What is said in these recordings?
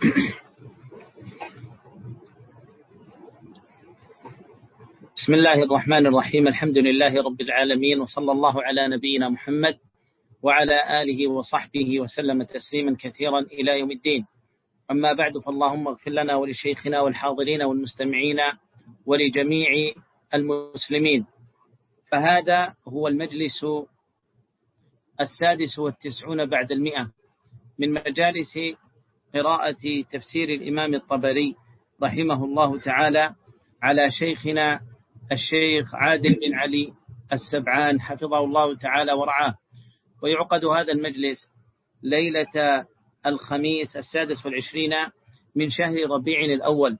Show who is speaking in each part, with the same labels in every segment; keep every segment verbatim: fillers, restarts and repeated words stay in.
Speaker 1: بسم الله الرحمن الرحيم. الحمد لله رب العالمين، وصلى الله على نبينا محمد وعلى آله وصحبه وسلم تسليما كثيرا إلى يوم الدين. أما بعد، فاللهم اغفر لنا ولشيخنا والحاضرين والمستمعين ولجميع المسلمين. فهذا هو المجلس السادس والتسعون بعد المئة من مجالس قراءة تفسير الإمام الطبري رحمه الله تعالى على شيخنا الشيخ عادل بن علي السبعان حفظه الله تعالى ورعاه. ويعقد هذا المجلس ليلة الخميس السادس والعشرين من شهر ربيع الأول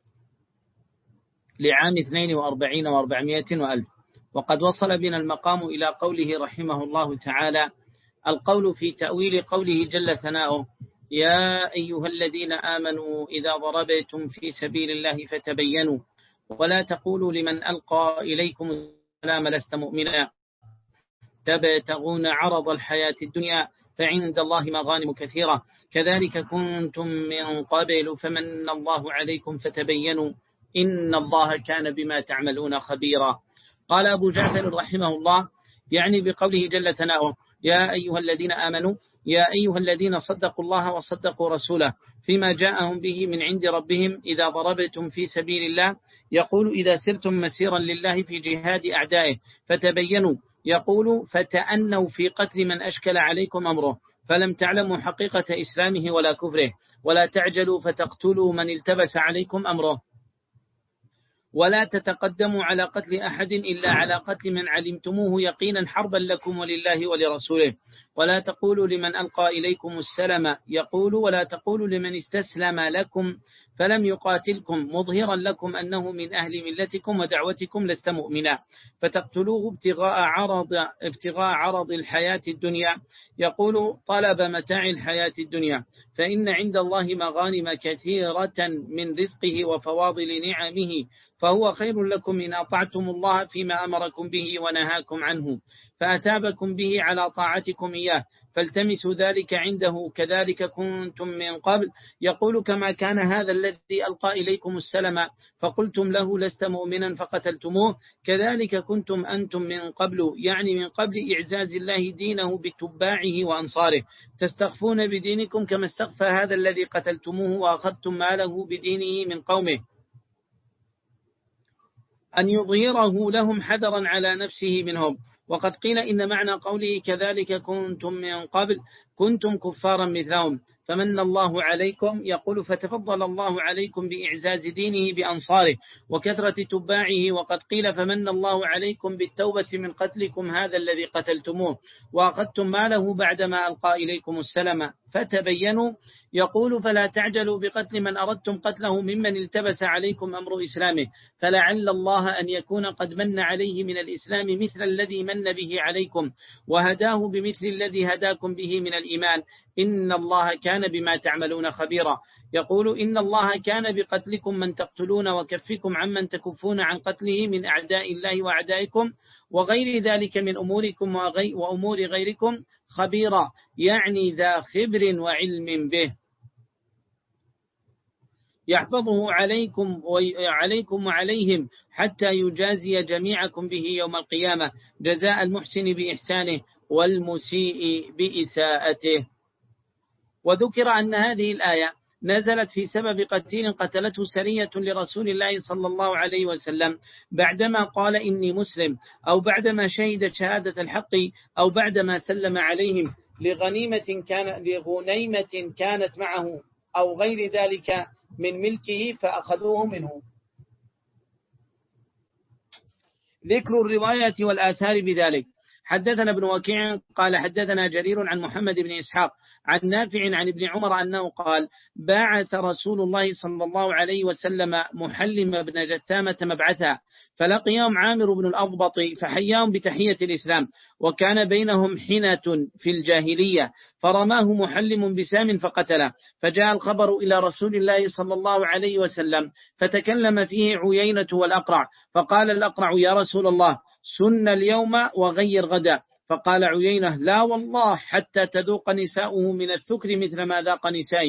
Speaker 1: لعام اثنين وأربعين وأربعمائة وألف. وقد وصل بنا المقام إلى قوله رحمه الله تعالى: القول في تأويل قوله جل ثناؤه: يا أيها الذين آمنوا إذا ضربتم في سبيل الله فتبينوا ولا تقولوا لمن ألقى إليكم السلام لست مؤمنا تبتغون عرض الحياة الدنيا فعند الله مغانم كثيرة كذلك كنتم من قبل فمن الله عليكم فتبينوا إن الله كان بما تعملون خبيرا. قال أبو جعفر رحمه الله يعني بقوله جل ثناؤه: يا أيها الذين آمنوا، يا أيها الذين صدقوا الله وصدقوا رسوله فيما جاءهم به من عند ربهم إذا ضربتم في سبيل الله، يقول إذا سرتم مسيرا لله في جهاد أعدائه فتبينوا، يقول فتأنوا في قتل من أشكل عليكم أمره فلم تعلموا حقيقة إسلامه ولا كفره، ولا تعجلوا فتقتلوا من التبس عليكم أمره، ولا تتقدموا على قتل أحد إلا على قتل من علمتموه يقينا حربا لكم ولله ولرسوله، ولا تقولوا لمن ألقى إليكم السلام، يقول ولا تقولوا لمن استسلم لكم فلم يقاتلكم مظهرا لكم أنه من أهل ملتكم ودعوتكم لست مؤمنا فتقتلوه ابتغاء عرض, ابتغاء عرض الحياة الدنيا، يقول طلب متاع الحياة الدنيا، فإن عند الله مغانم كثيرة من رزقه وفواضل نعمه فهو خير لكم إن أطعتم الله فيما أمركم به ونهاكم عنه فأتابكم به على طاعتكم إياه فالتمسوا ذلك عنده كذلك كنتم من قبل، يقول كما كان هذا الذي ألقى إليكم السلام فقلتم له لست مؤمنا فقتلتموه كذلك كنتم أنتم من قبل، يعني من قبل إعزاز الله دينه بتباعه وأنصاره، تستخفون بدينكم كما استخفى هذا الذي قتلتموه وأخذتم ماله بدينه من قومه أن يظهره لهم حذرا على نفسه منهم. وقد قيل إن معنى قوله كذلك كنتم من قبل كنتم كفارا مثلهم فمن الله عليكم، يقول فتفضل الله عليكم بإعزاز دينه بأنصاره وكثرة تباعه. وقد قيل فمن الله عليكم بالتوبة من قتلكم هذا الذي قتلتموه وأخذتم ماله بعدما ألقى إليكم السلام فتبينوا، يقول فلا تعجلوا بقتل من أردتم قتله ممن التبس عليكم أمر إسلامه فلعل الله أن يكون قد من عليه من الإسلام مثل الذي من به عليكم وهداه بمثل الذي هداكم به من الإيمان إن الله كان بما تعملون خبيرا. يقول إن الله كان بقتلكم من تقتلون وكفكم عمن تكفون عن قتله من أعداء الله وأعدائكم وغير ذلك من أموركم وأمور غيركم خبيرا، يعني ذا خبر وعلم به يحفظه عليكم وعليكم وعليهم حتى يجازي جميعكم به يوم القيامة جزاء المحسن بإحسانه والمسيء بإساءته. وذكر أن هذه الآية نزلت في سبب قتيل قتلته سرية لرسول الله صلى الله عليه وسلم بعدما قال إني مسلم، أو بعدما شهد شهادة الحق، أو بعدما سلم عليهم لغنيمة كان لغنيمة كانت معه أو غير ذلك من ملكه فأخذوه منه. ذكر الرواية والآثار بذلك. حدثنا ابن وكيع قال حدثنا جرير عن محمد بن إسحاق عن نافع عن ابن عمر أنه قال باعث رسول الله صلى الله عليه وسلم محلم بن جثامة مبعثا فلقيهم عامر بن الأضبط فحياهم بتحية الإسلام وكان بينهم حنة في الجاهلية فرماه محلم بسام فقتله، فجاء الخبر إلى رسول الله صلى الله عليه وسلم فتكلم فيه عيينة والأقرع فقال الأقرع يا رسول الله سن اليوم وغير غدا، فقال عيينة لا والله حتى تذوق نساؤه من الثكر مثل ما ذاق نسائي،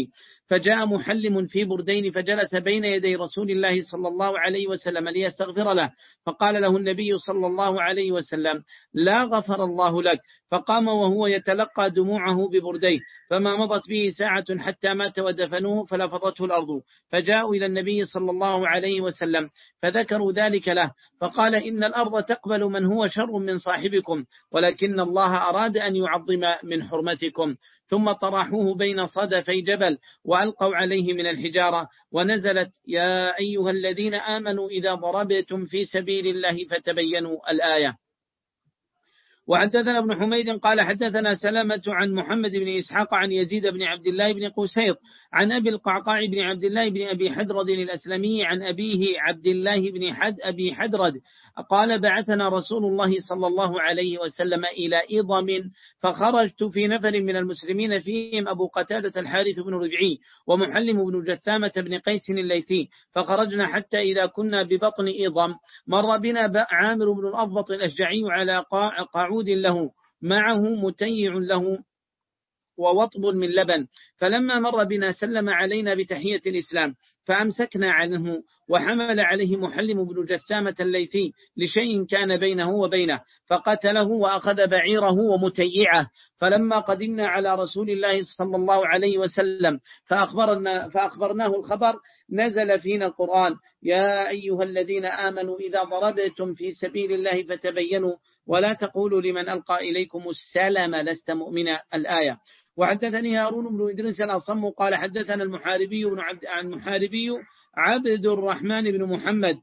Speaker 1: فجاء محلم في بردين فجلس بين يدي رسول الله صلى الله عليه وسلم ليستغفر له، فقال له النبي صلى الله عليه وسلم: لا غفر الله لك. فقام وهو يتلقى دموعه ببرديه، فما مضت به ساعة حتى مات ودفنوه فلفظته الأرض. فجاءوا إلى النبي صلى الله عليه وسلم فذكروا ذلك له، فقال: إن الأرض تقبل من هو شر من صاحبكم، ولكن الله أراد أن يعظم من حرمتكم. ثم طرحوه بين صدفي جبل وألقوا عليه من الحجارة، ونزلت: يا أيها الذين آمنوا إذا ضربتم في سبيل الله فتبينوا الآية. وحدثنا ابن حميد قال حدثنا سلامة عن محمد بن إسحاق عن يزيد بن عبد الله بن قسيط عن أبي القعقاع بن عبد الله بن أبي حدرد الأسلمي عن أبيه عبد الله بن حد أبي حدرد قال: بعثنا رسول الله صلى الله عليه وسلم إلى إضم، فخرجت في نفر من المسلمين فيهم أبو قتادة الحارث بن ربعي ومحلم بن جثامة بن قيس الليثي، فخرجنا حتى إذا كنا ببطن إضم مر بنا عامر بن الأضبط الأشجعي على قاعود له معه متيع له ووطب من لبن، فلما مر بنا سلم علينا بتحية الإسلام، فأمسكنا عنه، وحمل عليه محلم بن جثامة الليثي لشيء كان بينه وبينه، فقتله وأخذ بعيره ومتيعه. فلما قدمنا على رسول الله صلى الله عليه وسلم فأخبرنا فأخبرناه الخبر، نزل فينا القرآن: يا أيها الذين آمنوا إذا ضربتم في سبيل الله فتبينوا ولا تقولوا لمن ألقى إليكم السلام لست مؤمنا، الآية. وحدثني هارون بن إدريس الأصم قال حدثنا المحاربي بن عبد عن محاربي عبد الرحمن بن محمد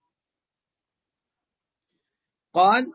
Speaker 1: قال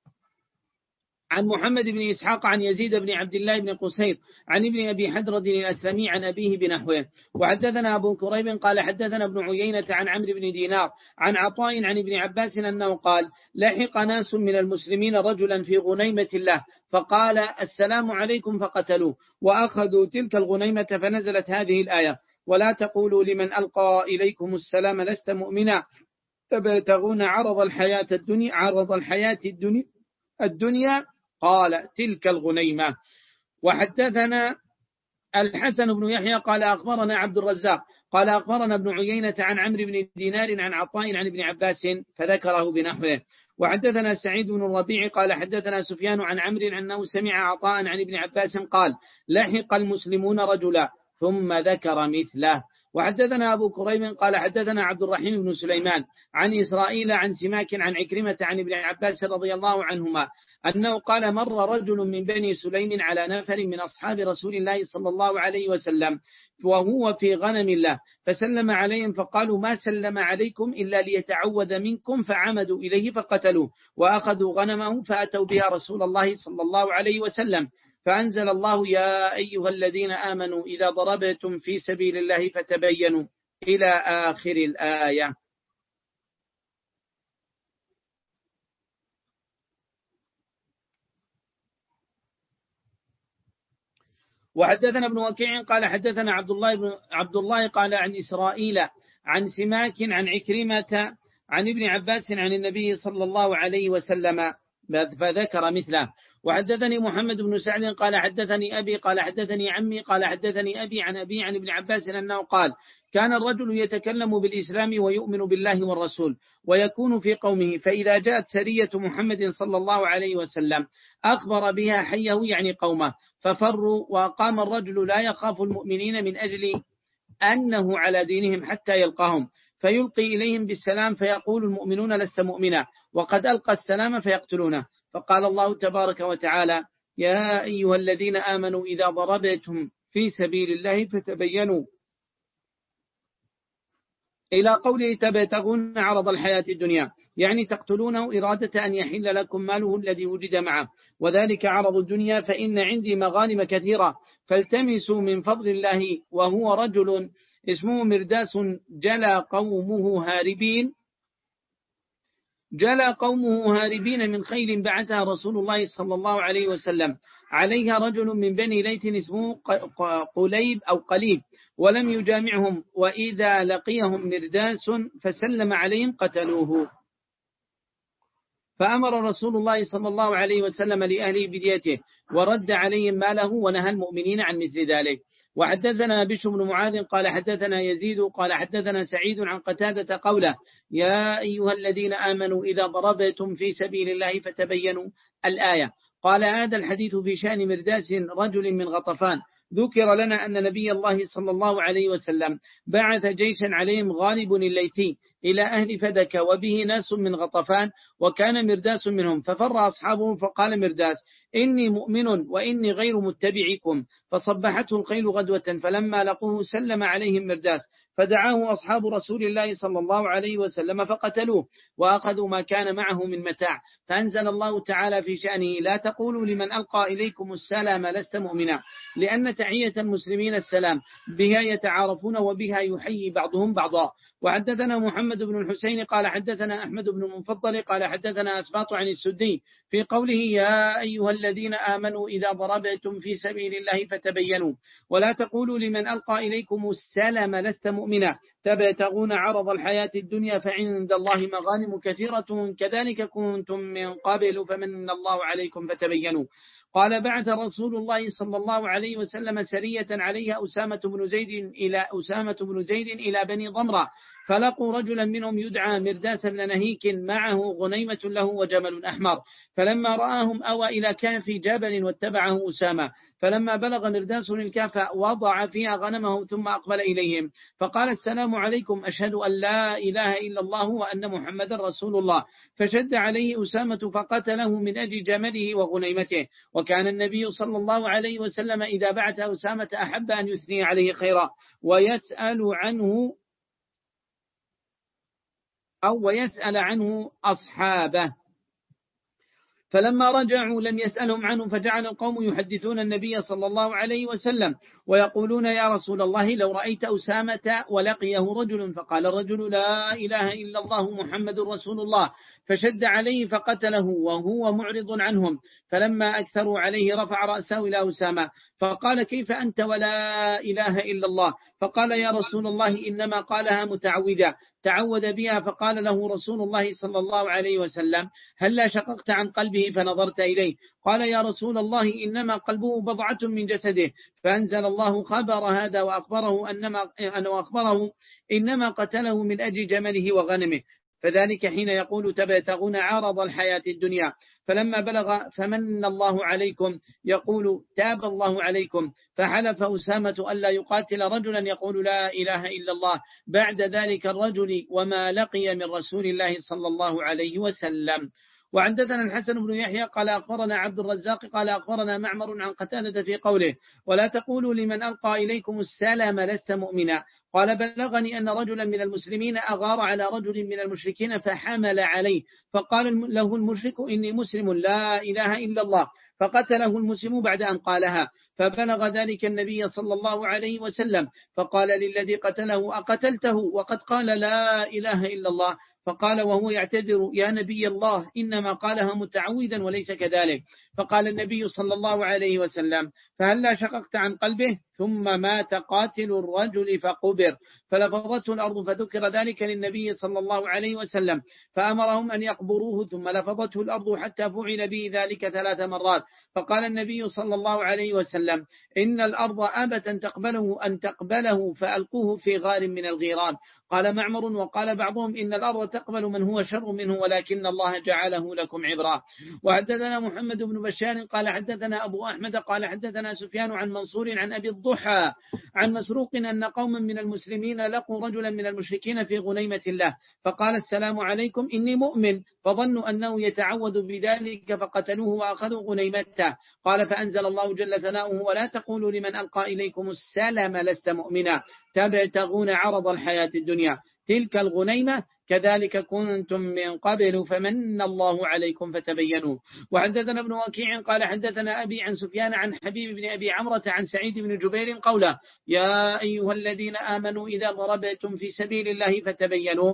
Speaker 1: عن محمد بن إسحاق عن يزيد بن عبد الله بن قسيط عن ابن أبي حدرد الأسلمي عن أبيه بنحوه. وحدثنا أبو كريب قال حدثنا ابن عيينة عن عمرو بن دينار عن عطاء عن ابن عباس أنه قال: لحق ناس من المسلمين رجلا في غنيمة الله فقال: السلام عليكم، فقتلوه وأخذوا تلك الغنيمة، فنزلت هذه الآية: ولا تقولوا لمن ألقى إليكم السلام لست مؤمنا تبتغون عرض الحياة الدنيا عرض الحياة الدنيا الدنيا قال: تلك الغنيمة. وحدثنا الحسن بن يحيى قال أخبرنا عبد الرزاق قال أخبرنا ابن عيينة عن عمرو بن دينار عن عطاء عن ابن عباس فذكره بنحوه. وحدثنا سعيد بن الربيع قال حدثنا سفيان عن عمرو أنه سمع عطاء عن ابن عباس قال: لحق المسلمون رجلا، ثم ذكر مثله. وحدثنا أبو كريم قال حدثنا عبد الرحيم بن سليمان عن إسرائيل عن سماك عن عكرمة عن ابن عباس رضي الله عنهما أنه قال: مر رجل من بني سليم على نفر من أصحاب رسول الله صلى الله عليه وسلم وهو في غنم الله، فسلم عليهم فقالوا: ما سلم عليكم إلا ليتعوذ منكم، فعمدوا إليه فقتلوه وأخذوا غنمه، فأتوا بها رسول الله صلى الله عليه وسلم، فأنزل الله: يا أيها الذين آمنوا إذا ضربتم في سبيل الله فتبينوا إلى آخر الآية. وحدثنا ابن وكيع قال حدثنا عبد الله بن عبد الله قال عن إسرائيل عن سماك عن عكرمة عن ابن عباس عن النبي صلى الله عليه وسلم فذكر مثله. وحدثني محمد بن سعد قال حدثني أبي قال حدثني عمي قال حدثني أبي عن أبي عن ابن عباس أنه قال: كان الرجل يتكلم بالإسلام ويؤمن بالله والرسول ويكون في قومه، فإذا جاءت سرية محمد صلى الله عليه وسلم أخبر بها حيه يعني قومه، ففروا، وقام الرجل لا يخاف المؤمنين من أجل أنه على دينهم حتى يلقاهم، فيلقي إليهم بالسلام، فيقول المؤمنون: لست مؤمنا، وقد ألقى السلام، فيقتلونه. فقال الله تبارك وتعالى: يا أيها الذين آمنوا إذا ضربتم في سبيل الله فتبينوا إلى قوله: تبتغون عرض الحياة الدنيا، يعني تقتلونه إرادة أن يحل لكم ماله الذي وجد معه، وذلك عرض الدنيا، فإن عندي مغانم كثيرة فالتمسوا من فضل الله. وهو رجل اسمه مرداس جلى قومه هاربين جلى قومه هاربين من خيل بعثها رسول الله صلى الله عليه وسلم عليها رجل من بني ليث اسمه قليب أو قليب، ولم يجامعهم، وإذا لقيهم مرداس فسلم عليهم قتلوه. فأمر رسول الله صلى الله عليه وسلم لأهله بديته، ورد عليهم ماله، ونهى المؤمنين عن مثل ذلك. وحدثنا بشر بن معاذ قال حدثنا يزيد قال حدثنا سعيد عن قتادة قوله يا أيها الذين آمنوا إذا ضربتم في سبيل الله فتبينوا الآية. قال هذا الحديث في شأن مرداس رجل من غطفان. ذكر لنا أن نبي الله صلى الله عليه وسلم بعث جيشا عليهم غالب الليثي إلى أهل فدك وبه ناس من غطفان وكان مرداس منهم، ففر أصحابه فقال مرداس إني مؤمن وإني غير متبعكم، فصبحته الخيل غدوة، فلما لقوه سلم عليهم مرداس فدعاه أصحاب رسول الله صلى الله عليه وسلم فقتلوه وأخذوا ما كان معه من متاع، فأنزل الله تعالى في شأنه لا تقولوا لمن ألقى إليكم السلام لست مؤمنا، لأن تحية المسلمين السلام بها يتعارفون وبها يحيي بعضهم بعضا. وحدثنا محمد بن الحسين قال حدثنا أحمد بن المفضل قال حدثنا أسباط عن السدي في قوله يا أيها الذين آمنوا إذا ضربتم في سبيل الله فتبينوا ولا تقولوا لمن ألقى إليكم السلام لست مؤمنا تبتغون عرض الحياة الدنيا فعند الله مغانم كثيرة كذلك كنتم من قبل فمن الله عليكم فتبينوا. قال بعث رسول الله صلى الله عليه وسلم سرية عليها أسامة بن زيد إلى أسامة بن زيد إلى بني ضمرة، فلقوا رجلا منهم يدعى مرداس بن نهيك معه غنيمة له وجمل أحمر، فلما رآهم أوى إلى كهف جبل واتبعه أسامة، فلما بلغ مرداس الكهف وضع فيها غنمه ثم أقبل إليهم فقال السلام عليكم أشهد أن لا إله إلا الله وأن محمد رسول الله، فشد عليه أسامة فقتله من أجل جمله وغنيمته. وكان النبي صلى الله عليه وسلم إذا بعث أسامة أحب أن يثني عليه خيرا ويسأل عنه أو ويسأل عنه أصحابه، فلما رجعوا لم يسألهم عنه، فجعل القوم يحدثون النبي صلى الله عليه وسلم ويقولون يا رسول الله لو رأيت أسامة ولقيه رجل، فقال الرجل لا إله إلا الله محمد رسول الله، فشد عليه فقتله وهو معرض عنهم، فلما أكثروا عليه رفع رأسه إلى أسامة فقال كيف أنت ولا إله إلا الله؟ فقال يا رسول الله إنما قالها متعوذة تعود بها، فقال له رسول الله صلى الله عليه وسلم هل لا شققت عن قلبه فنظرت إليه؟ قال يا رسول الله إنما قلبه بضعة من جسده، فأنزل الله خبر هذا وأخبره, أنما وأخبره إنما قتله من أجل جمله وغنمه، فذلك حين يقول تبتغون عرض الحياة الدنيا، فلما بلغ فمن الله عليكم يقول تاب الله عليكم، فحلف أسامة ألا يقاتل رجلا يقول لا إله إلا الله بعد ذلك الرجل وما لقي من رسول الله صلى الله عليه وسلم. وحدثنا الحسن بن يحيى قال أخبرنا عبد الرزاق قال أخبرنا معمر عن قتادة في قوله ولا تقولوا لمن ألقى إليكم السلام لست مؤمنا، قال بلغني أن رجلا من المسلمين أغار على رجل من المشركين فحمل عليه، فقال له المشرك إني مسلم لا إله إلا الله، فقتله المسلم بعد أن قالها، فبلغ ذلك النبي صلى الله عليه وسلم فقال للذي قتله أقتلته وقد قال لا إله إلا الله؟ فقال وهو يعتذر يا نبي الله إنما قالها متعوذا وليس كذلك، فقال النبي صلى الله عليه وسلم فهل لا شققت عن قلبه؟ ثم مات قاتل الرجل فقبر، فلفظته الأرض، فذكر ذلك للنبي صلى الله عليه وسلم فأمرهم أن يقبروه، ثم لفظته الأرض حتى فعل به ذلك ثلاث مرات، فقال النبي صلى الله عليه وسلم إن الأرض أبت أن تقبله أن تقبله فألقوه في غار من الغيران. قال معمر وقال بعضهم إن الأرض تقبل من هو شر منه ولكن الله جعله لكم عبرا. وحدثنا محمد بن بشار قال حدثنا أبو أحمد قال حدثنا سفيان عن منصور عن أبي الضحى عن مسروق أن قوما من المسلمين لقوا رجلا من المشركين في غنيمة الله فقال السلام عليكم إني مؤمن، فظنوا أنه يتعوذ بذلك فقتلوه وأخذوا غنيمته. قال فأنزل الله جل ثناؤه ولا تقولوا لمن ألقى إليكم السلام لست مؤمنا تبتغون عرض الحياة الدنيا تلك الغنيمة كذلك كنتم من قبل فمن الله عليكم فتبينوا. وحدثنا ابن وكيع قال حدثنا أبي عن سفيان عن حبيب بن أبي عمرة عن سعيد بن جبير قوله يا أيها الذين آمنوا إذا ضربتم في سبيل الله فتبينوا.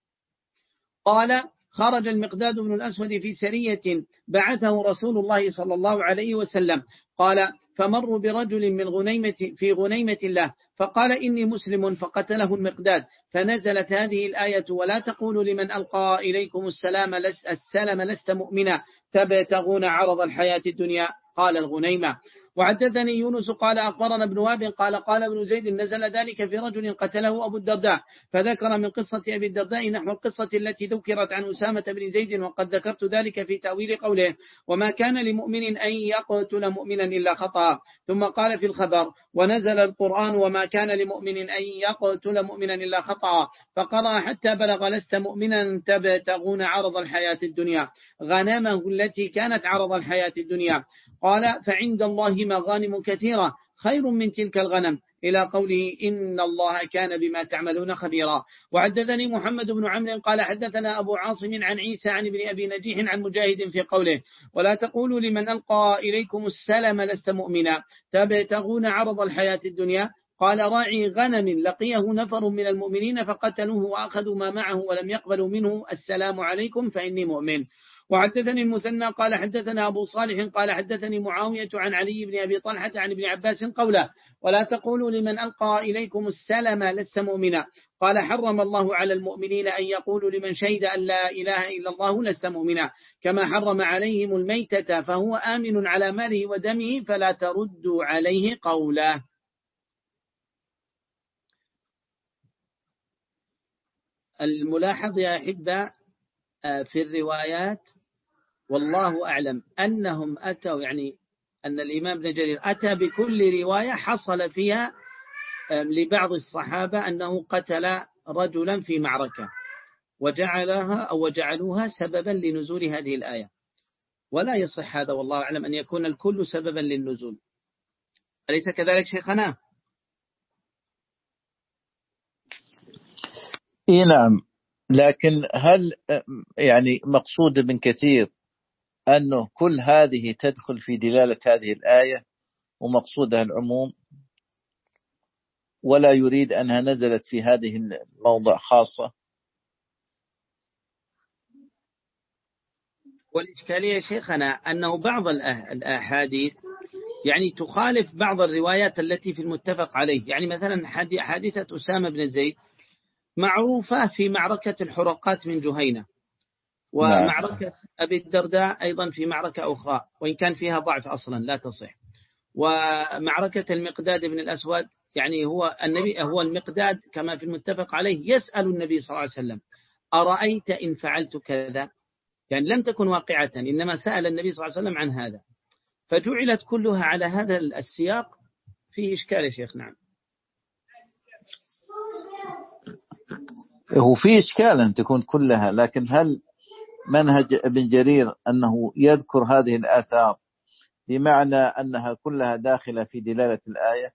Speaker 1: قال خرج المقداد بن الأسود في سرية بعثه رسول الله صلى الله عليه وسلم، قال فمروا برجل من غنيمة في غنيمة الله فقال إني مسلم، فقتله المقداد، فنزلت هذه الآية ولا تقولوا لمن ألقى إليكم السلام السلام لست مؤمنا تبتغون عرض الحياة الدنيا قال الغنيمة. وحدثني يونس قال أخبرنا ابن وهب قال قال ابن زيد نزل ذلك في رجل قتله أبو الدرداء، فذكر من قصة أبي الدرداء نحو القصة التي ذكرت عن أسامة بن زيد، وقد ذكرت ذلك في تأويل قوله وما كان لمؤمن أن يقتل مؤمنا إلا خطأ. ثم قال في الخبر ونزل القرآن وما كان لمؤمن أن يقتل مؤمنا إلا خطأ، فقرأ حتى بلغ لست مؤمنا تبتغون عرض الحياة الدنيا غنمه التي كانت عرض الحياة الدنيا. قال فعند الله مغانم كثيرة خير من تلك الغنم، إلى قوله إن الله كان بما تعملون خبيرا. وحدثني محمد بن عمرو قال حدثنا أبو عاصم عن عيسى عن ابن أبي نجيح عن مجاهد في قوله ولا تقولوا لمن ألقى إليكم السلام لست مؤمنا تبتغون عرض الحياة الدنيا. قال راعي غنم لقيه نفر من المؤمنين فقتلوه وأخذوا ما معه ولم يقبلوا منه السلام عليكم فإني مؤمن. وحدثني المثنى قال حدثنا أبو صالح قال حدثني معاوية عن علي بن أبي طلحة عن ابن عباس قوله ولا تقولوا لمن ألقى إليكم السلام لست مؤمنا. قال حرم الله على المؤمنين أن يقولوا لمن شهد أن لا إله إلا الله لست مؤمنا، كما حرم عليهم الميتة فهو آمن على ماله ودمه فلا تردوا عليه قوله. الملاحظ يا أحبة في الروايات والله أعلم أنهم أتوا، يعني أن الإمام ابن جرير أتى بكل رواية حصل فيها لبعض الصحابة أنه قتل رجلا في معركة وجعلها أو وجعلوها سببا لنزول هذه الآية، ولا يصح هذا والله أعلم أن يكون الكل سببا للنزول. أليس كذلك شيخنا؟
Speaker 2: إيه نعم، لكن هل يعني مقصود ابن كثير أنه كل هذه تدخل في دلالة هذه الآية ومقصودها العموم، ولا يريد أنها نزلت في هذه الموضع خاصة؟
Speaker 1: والإشكالية شيخنا أنه بعض الأحاديث يعني تخالف بعض الروايات التي في المتفق عليه، يعني مثلا حادثة أسامة بن زيد معروفة في معركة الحرقات من جهينة، ومعركة أبي الدرداء أيضا في معركة أخرى وإن كان فيها ضعف أصلا لا تصح، ومعركة المقداد بن الأسود يعني هو النبي هو المقداد كما في المتفق عليه يسأل النبي صلى الله عليه وسلم أرأيت إن فعلت كذا، يعني لم تكن واقعة إنما سأل النبي صلى الله عليه وسلم عن هذا، فجعلت كلها على هذا السياق. فيه إشكال يا شيخ. نعم
Speaker 2: هو في إشكال أن تكون كلها، لكن هل منهج ابن جرير أنه يذكر هذه الآثار بمعنى أنها كلها داخلة في دلالة الآية؟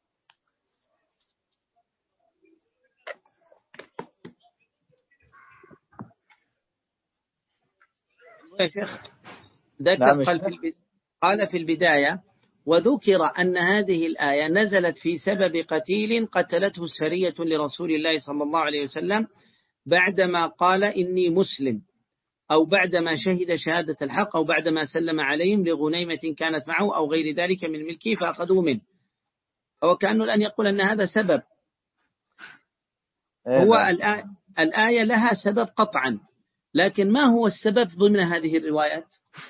Speaker 1: يا شيخ ذكر نعم قال, في قال في البداية وذكر أن هذه الآية نزلت في سبب قتيل قتلته سرية لرسول الله صلى الله عليه وسلم بعدما قال إني مسلم، أو بعدما شهد شهادة الحق، أو بعدما سلم عليهم لغنيمة كانت معه أو غير ذلك من ملكه فأخذوا منه. هو كأنه الآن يقول أن هذا سبب. هو الآية لها سبب قطعا، لكن ما هو السبب ضمن هذه الروايات؟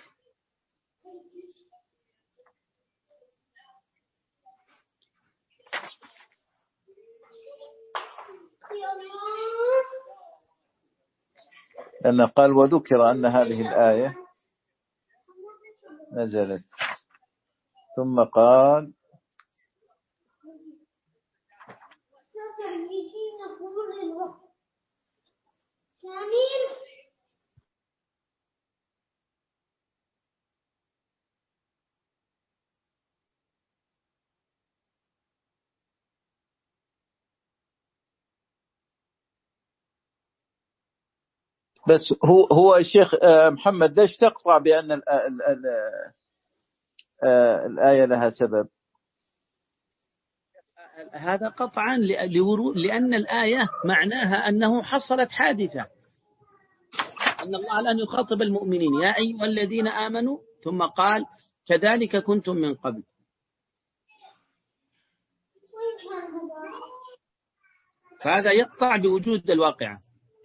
Speaker 2: لأنه قال وذكر أن هذه الآية نزلت، ثم قال بس هو هو الشيخ محمد ليش تقطع بأن ال ال ال الآية لها سبب؟
Speaker 1: هذا قطعا لأن الآية معناها أنه حصلت حادثة، أن الله الآن يخاطب المؤمنين يا أيها الذين آمنوا، ثم قال كذلك كنتم من قبل. فهذا يقطع بوجود الواقعة.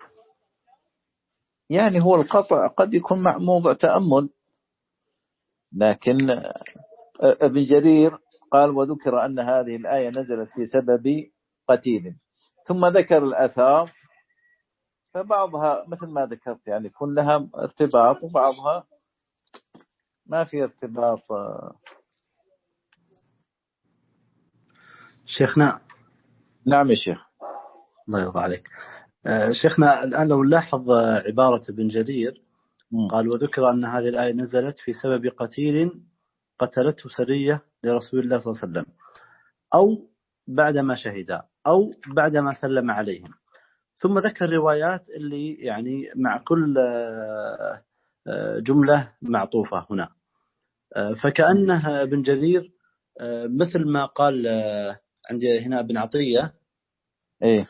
Speaker 2: يعني هو القطع قد يكون مع موضع تأمل، لكن ابن جرير قال وذكر أن هذه الآية نزلت في سبب قتيل، ثم ذكر الآثار، فبعضها مثل ما ذكرت يعني كلها ارتباط وبعضها ما في ارتباط.
Speaker 3: شيخنا.
Speaker 2: نعم يا شيخ.
Speaker 3: الله يرضى عليك. شيخنا الآن لو نلاحظ عبارة ابن جرير قال وذكر أن هذه الآية نزلت في سبب قتيل قتلته سرية لرسول الله صلى الله عليه وسلم، أو بعدما شهد، أو بعدما سلم عليهم، ثم ذكر روايات اللي يعني مع كل جملة معطوفة هنا، فكأنها ابن جرير مثل ما قال عندي هنا ابن عطية.
Speaker 2: إيه؟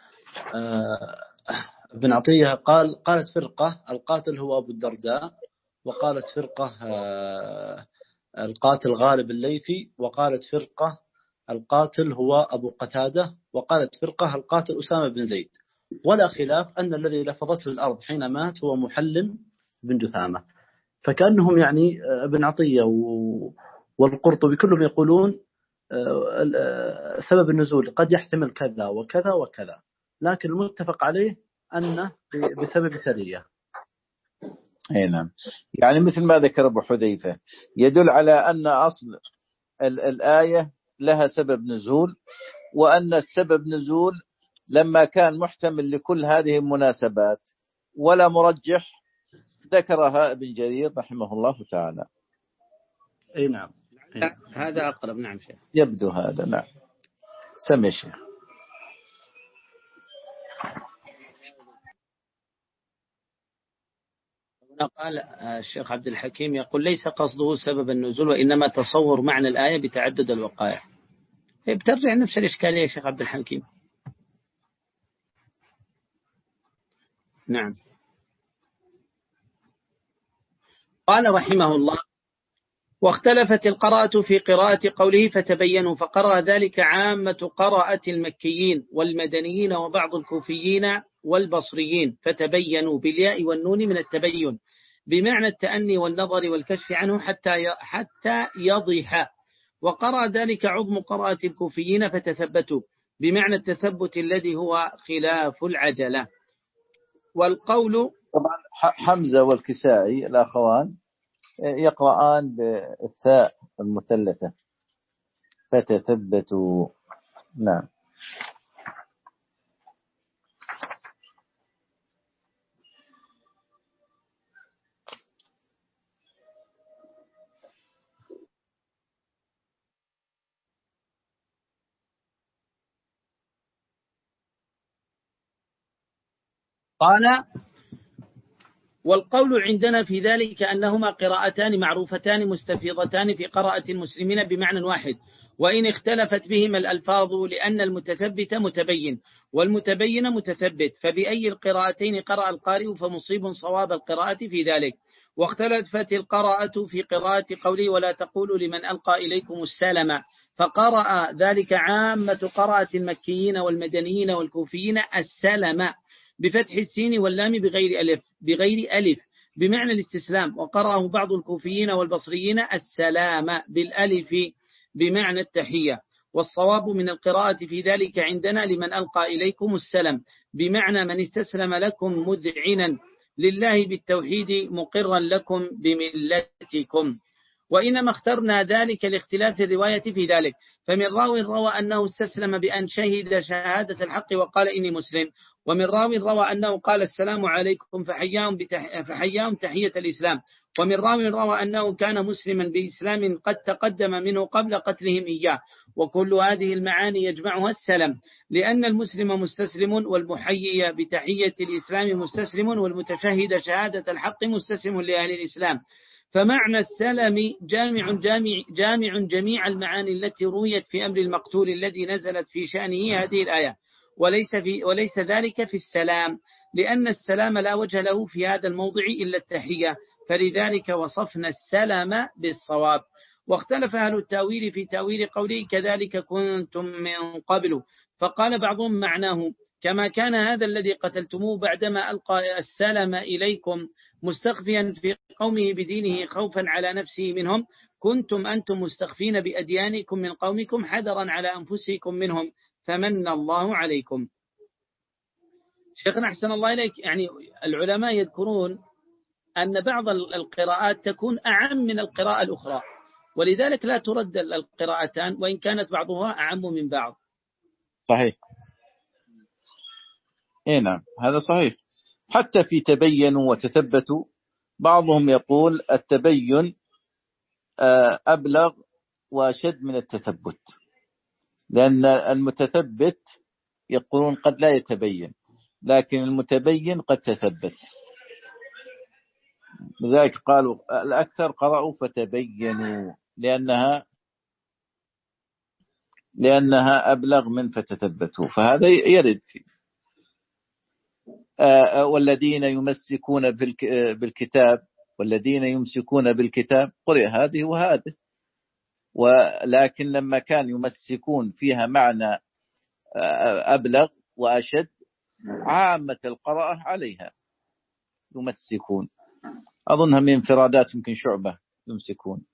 Speaker 3: ابن عطية قال قالت فرقة القاتل هو أبو الدرداء، وقالت فرقة القاتل غالب الليثي، وقالت فرقة القاتل هو أبو قتادة، وقالت فرقة القاتل أسامة بن زيد، ولا خلاف أن الذي لفظته الأرض حين مات هو محلم بن جثامة. فكأنهم يعني ابن عطية والقرطبي كلهم يقولون سبب النزول قد يحتمل كذا وكذا وكذا، لكن المتفق عليه أنه بسبب سرية.
Speaker 2: أي نعم، يعني مثل ما ذكر أبو حذيفة يدل على أن أصل الآية لها سبب نزول، وأن السبب نزول لما كان محتمل لكل هذه المناسبات ولا مرجح ذكرها ابن جرير رحمه الله تعالى.
Speaker 3: أي نعم.
Speaker 1: هذا أقرب. نعم شيخ.
Speaker 2: يبدو هذا. نعم. سمي شيخ.
Speaker 1: قال الشيخ عبد الحكيم يقول ليس قصده سبب النزول، وإنما تصور معنى الآية بتعدد الوقائع. بترجع نفس الإشكالية يا شيخ عبد الحكيم. نعم. قال رحمه الله واختلفت القراءة في قراءة قوله فتبينوا، فقرأ ذلك عامة قراءة المكيين والمدنيين وبعض الكوفيين والبصريين، فتبينوا بالياء والنون من التبين بمعنى التأني والنظر والكشف عنه حتى حتى يضح. وقرأ ذلك عظم قراءة الكوفيين فتثبتوا بمعنى التثبت الذي هو خلاف العجلة. والقول
Speaker 2: طبعا حمزة والكسائي الأخوان يقرآن بالثاء المثلثة فتثبتوا. نعم.
Speaker 1: قال والقول عندنا في ذلك أنهما قراءتان معروفتان مستفيضتان في قراءة المسلمين بمعنى واحد، وإن اختلفت بهما الألفاظ لأن المتثبت متبين والمتبين متثبت، فبأي القراءتين قرأ القارئ فمصيب صواب القراءة في ذلك. واختلفت القراءة في قراءة قوله ولا تقولوا لمن ألقى إليكم السلام، فقرأ ذلك عامة قراءة المكيين والمدنيين والكوفيين السلام بفتح السين واللام بغير ألف بغير ألف بمعنى الاستسلام، وقرأه بعض الكوفيين والبصريين السلام بالألف بمعنى التحية. والصواب من القراءة في ذلك عندنا لمن ألقى إليكم السلام بمعنى من استسلم لكم مذعنا لله بالتوحيد مقرا لكم بملتكم. وإنما اخترنا ذلك لاختلاف الرواية في ذلك، فمن راو روى أنه استسلم بأن شهد شهادة الحق وقال إني مسلم، ومن راو روى أنه قال السلام عليكم فحياهم, بتح... فحياهم تحية الإسلام، ومن راو روى أنه كان مسلما بإسلام قد تقدم منه قبل قتلهم إياه. وكل هذه المعاني يجمعها السلام، لأن المسلم مستسلم والمحيي بتحية الإسلام مستسلم والمتشهد شهادة الحق مستسلم لأهل الإسلام. فمعنى السلام جامع, جامع, جامع جميع المعاني التي رويت في أمر المقتول الذي نزلت في شأنه هذه الآية، وليس, في وليس ذلك في السلام، لأن السلام لا وجه له في هذا الموضع إلا التحية، فلذلك وصفنا السلام بالصواب. واختلف أهل التاويل في تاويل قوله كذلك كنتم من قبل، فقال بعضهم معناه كما كان هذا الذي قتلتموه بعدما ألقى السلام إليكم مستخفيا في قومه بدينه خوفا على نفسه منهم، كنتم أنتم مستخفين بأديانكم من قومكم حذرا على أنفسكم منهم فمن الله عليكم. شيخنا أحسن الله إليك، يعني العلماء يذكرون أن بعض القراءات تكون أعم من القراءة الأخرى، ولذلك لا ترد القراءتان وإن كانت بعضها أعم من بعض.
Speaker 2: صحيح. إيه نعم، هذا صحيح. حتى في تبينوا وتثبتوا بعضهم يقول التبين أبلغ وأشد من التثبت، لأن المتثبت يقولون قد لا يتبين، لكن المتبين قد تثبت. لذلك قالوا الأكثر قرأوا فتبينوا لأنها لأنها أبلغ من فتثبتوا، فهذا يرد فيه. والذين يمسكون بالكتاب والذين يمسكون بالكتاب قرئ هذه وهذه، ولكن لما كان يمسكون فيها معنى أبلغ وأشد عامة القراءة عليها يمسكون. أظنها من انفرادات يمكن شعبة يمسكون.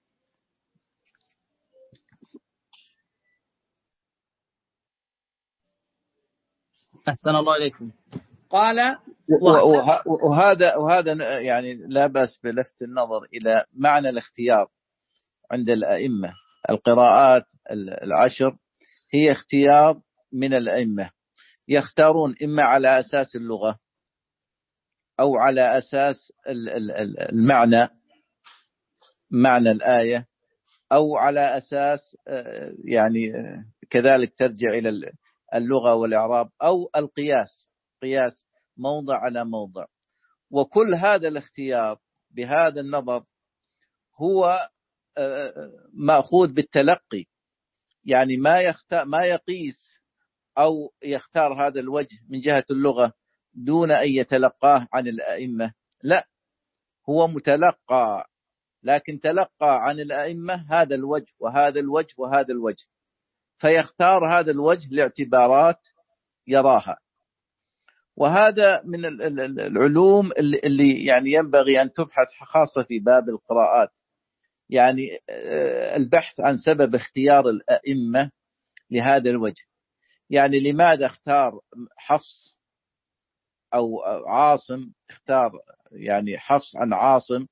Speaker 1: أحسن الله إليكم. قال
Speaker 2: وهذا وهذا يعني لا بأس بلفت النظر إلى معنى الاختيار عند الأئمة. القراءات العشر هي اختيار من الأئمة، يختارون إما على أساس اللغة أو على أساس المعنى معنى الآية، أو على أساس يعني كذلك ترجع إلى اللغة والإعراب، أو القياس قياس موضع على موضع. وكل هذا الاختيار بهذا النظر هو مأخوذ بالتلقي، يعني ما يختار ما يقيس أو يختار هذا الوجه من جهة اللغة دون أن يتلقاه عن الأئمة، لا، هو متلقى، لكن تلقى عن الأئمة هذا الوجه وهذا الوجه وهذا الوجه، فيختار هذا الوجه لاعتبارات يراها. وهذا من العلوم اللي يعني ينبغي أن تبحث خاصة في باب القراءات، يعني البحث عن سبب اختيار الأئمة لهذا الوجه. يعني لماذا اختار حفص أو عاصم، اختار يعني حفص عن عاصم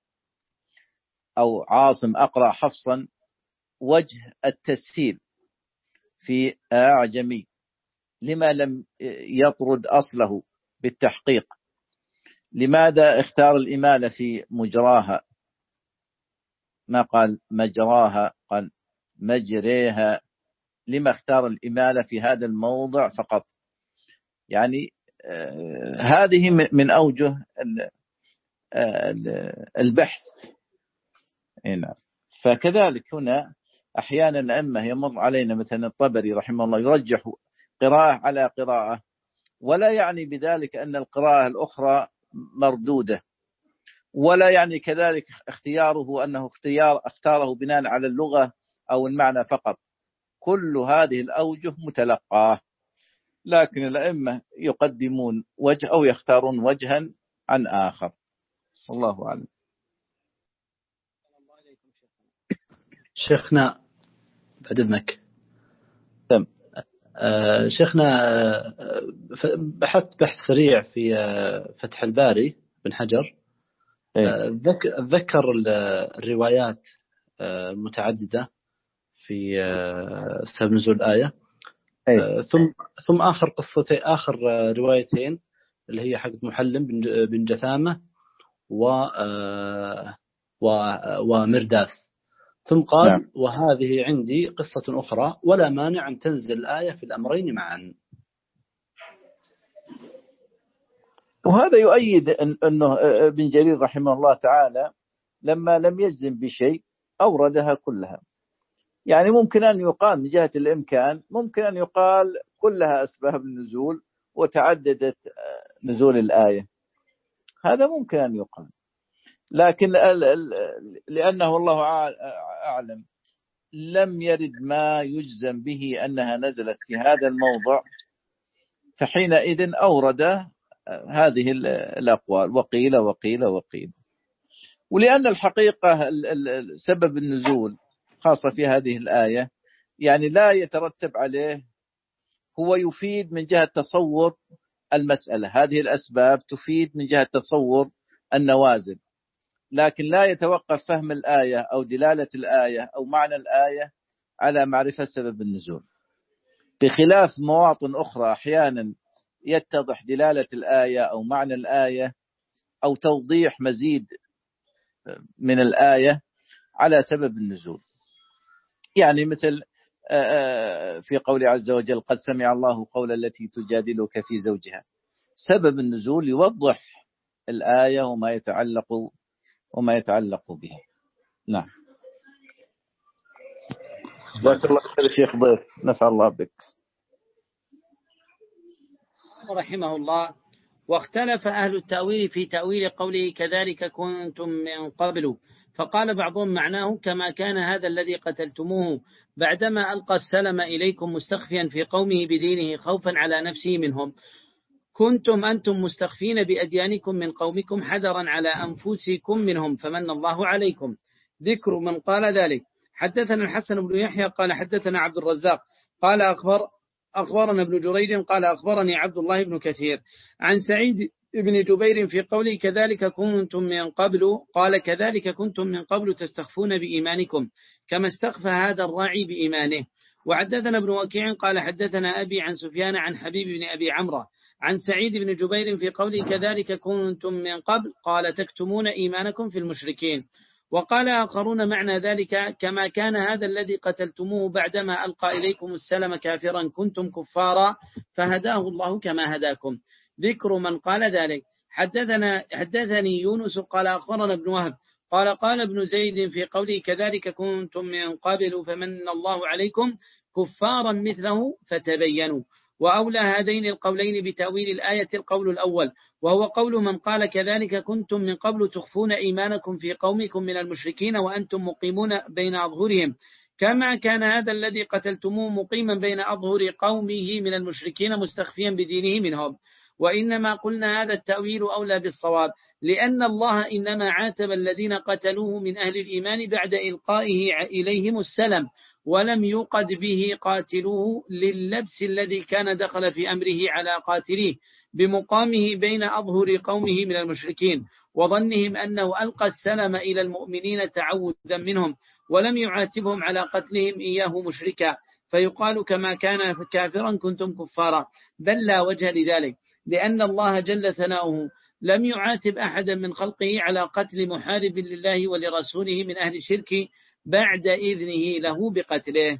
Speaker 2: أو عاصم أقرأ حفصا وجه التسهيل في أعجمي، لما لم يطرد أصله بالتحقيق؟ لماذا اختار الإمالة في مجراها، ما قال مجراها قال مجريها؟ لما اختار الإمالة في هذا الموضع فقط؟ يعني آه هذه من أوجه البحث هنا. فكذلك هنا أحيانا الأئمة يمر علينا مثلا الطبري رحمه الله يرجح قراءة على قراءة، ولا يعني بذلك أن القراءة الأخرى مردودة، ولا يعني كذلك اختياره أنه اختيار اختاره بناء على اللغة أو المعنى فقط. كل هذه الأوجه متلقاه، لكن الأئمة يقدمون وجه أو يختارون وجها عن آخر. والله أعلم.
Speaker 3: شيخنا بعد إذنك
Speaker 2: تم.
Speaker 3: آه شيخنا آه بحثت بحث سريع في آه فتح الباري بن حجر. آه ذكر الروايات المتعددة في آه سبب نزول الآية. آه ثم ثم آخر قصتين آخر روايتين اللي هي حق محلم بن جثامة و آه ومرداس. ثم قال نعم. وهذه عندي قصة أخرى ولا مانع أن تنزل الآية في الأمرين معا.
Speaker 2: وهذا يؤيد أنه ابن جرير رحمه الله تعالى لما لم يجزم بشيء أوردها كلها. يعني ممكن أن يقال من جهة الإمكان، ممكن أن يقال كلها أسباب النزول وتعددت نزول الآية، هذا ممكن أن يقال، لكن لأنه الله أعلم لم يرد ما يجزم به أنها نزلت في هذا الموضع، فحينئذ أورد هذه الأقوال وقيل وقيل وقيل. ولأن الحقيقة سبب النزول خاصة في هذه الآية يعني لا يترتب عليه، هو يفيد من جهة تصور المسألة، هذه الأسباب تفيد من جهة تصور النوازل، لكن لا يتوقف فهم الآية أو دلالة الآية أو معنى الآية على معرفة سبب النزول، بخلاف مواطن أخرى أحيانا يتضح دلالة الآية أو معنى الآية أو توضيح مزيد من الآية على سبب النزول. يعني مثل في قول عز وجل قد سمع الله قول التي تجادلك في زوجها، سبب النزول يوضح الآية وما يتعلق وما يتعلق بها. نعم. جزاك الله خير شيخ ضيف، نفع الله بك.
Speaker 1: رحمه الله. واختلف أهل التأويل في تأويل قوله كذلك كنتم من قبل، فقال بعضهم معناه كما كان هذا الذي قتلتموه بعدما ألقى السلم إليكم مستخفيا في قومه بدينه خوفا على نفسه منهم، كنتم أنتم مستخفين بأديانكم من قومكم حذرا على أنفسكم منهم فمن الله عليكم. ذكر من قال ذلك. حدثنا الحسن بن يحيى قال حدثنا عبد الرزاق قال أخبر أخبرنا ابن جريج قال أخبرني عبد الله بن كثير عن سعيد بن جبير في قوله كذلك كنتم من قبل، قال كذلك كنتم من قبل تستخفون بإيمانكم كما استخفى هذا الراعي بإيمانه. وحدثنا ابن وكيع قال حدثنا أبي عن سفيان عن حبيب بن أبي عمرو عن سعيد بن جبير في قوله كذلك كنتم من قبل، قال تكتمون إيمانكم في المشركين. وقال آخرون معنى ذلك كما كان هذا الذي قتلتموه بعدما ألقى إليكم السلم كافرا كنتم كفارا فهداه الله كما هداكم. ذكر من قال ذلك. حدثنا حدثني يونس قال أخبرنا ابن وهب قال قال ابن زيد في قوله كذلك كنتم من قبل فمن الله عليكم كفارا مثله فتبينوا. وأولى هذين القولين بتأويل الآية القول الأول، وهو قول من قال كذلك كنتم من قبل تخفون إيمانكم في قومكم من المشركين وأنتم مقيمون بين أظهرهم كما كان هذا الذي قتلتموه مقيما بين أظهر قومه من المشركين مستخفيا بدينه منهم. وإنما قلنا هذا التأويل أولى بالصواب، لأن الله إنما عاتب الذين قتلوه من أهل الإيمان بعد إلقائه إليهم السلام، ولم يقد به قاتلوه لللبس الذي كان دخل في أمره على قاتليه بمقامه بين أظهر قومه من المشركين وظنهم أنه ألقى السلام إلى المؤمنين تعودا منهم، ولم يعاتبهم على قتلهم إياه مشركا فيقال كما كان كافرا كنتم كفارا، بل لا وجه لذلك، لأن الله جل ثناؤه لم يعاتب أحدا من خلقه على قتل محارب لله ولرسوله من أهل الشرك بعد إذنه له بقتله.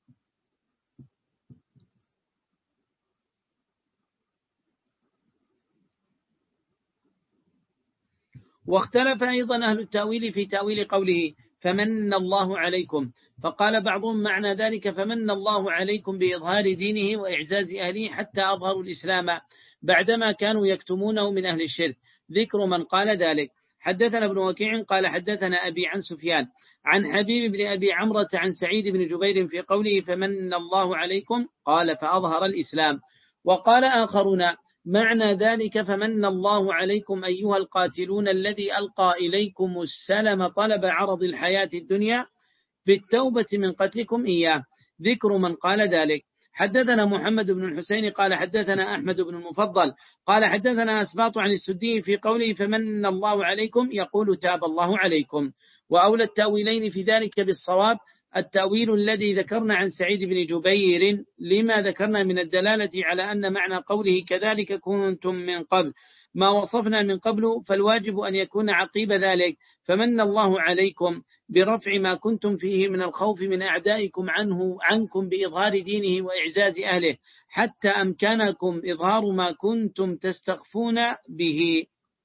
Speaker 1: واختلف أيضا أهل التأويل في تأويل قوله فمن الله عليكم، فقال بعضهم معنى ذلك فمن الله عليكم بإظهار دينه وإعزاز أهله حتى أظهروا الإسلام بعدما كانوا يكتمونه من أهل الشرك. ذكر من قال ذلك. حدثنا ابن وكيع قال حدثنا أبي عن سفيان عن حبيب بن أبي عمرة عن سعيد بن جبير في قوله فمن الله عليكم، قال فأظهر الإسلام. وقال آخرون معنى ذلك فمن الله عليكم أيها القاتلون الذي ألقى إليكم السلم طلب عرض الحياة الدنيا بالتوبة من قتلكم إياه. ذكر من قال ذلك. حدثنا محمد بن الحسين قال حدثنا أحمد بن المفضل قال حدثنا أسباط عن السدي في قوله فمن الله عليكم يقول تاب الله عليكم. وأولى التأويلين في ذلك بالصواب التأويل الذي ذكرنا عن سعيد بن جبير لما ذكرنا من الدلالة على أن معنى قوله كذلك كنتم من قبل ما وصفنا من قبل، فالواجب أن يكون عقيب ذلك فمن الله عليكم برفع ما كنتم فيه من الخوف من أعدائكم عنه عنكم بإظهار دينه وإعزاز أهله حتى أمكنكم إظهار ما كنتم تستخفون به،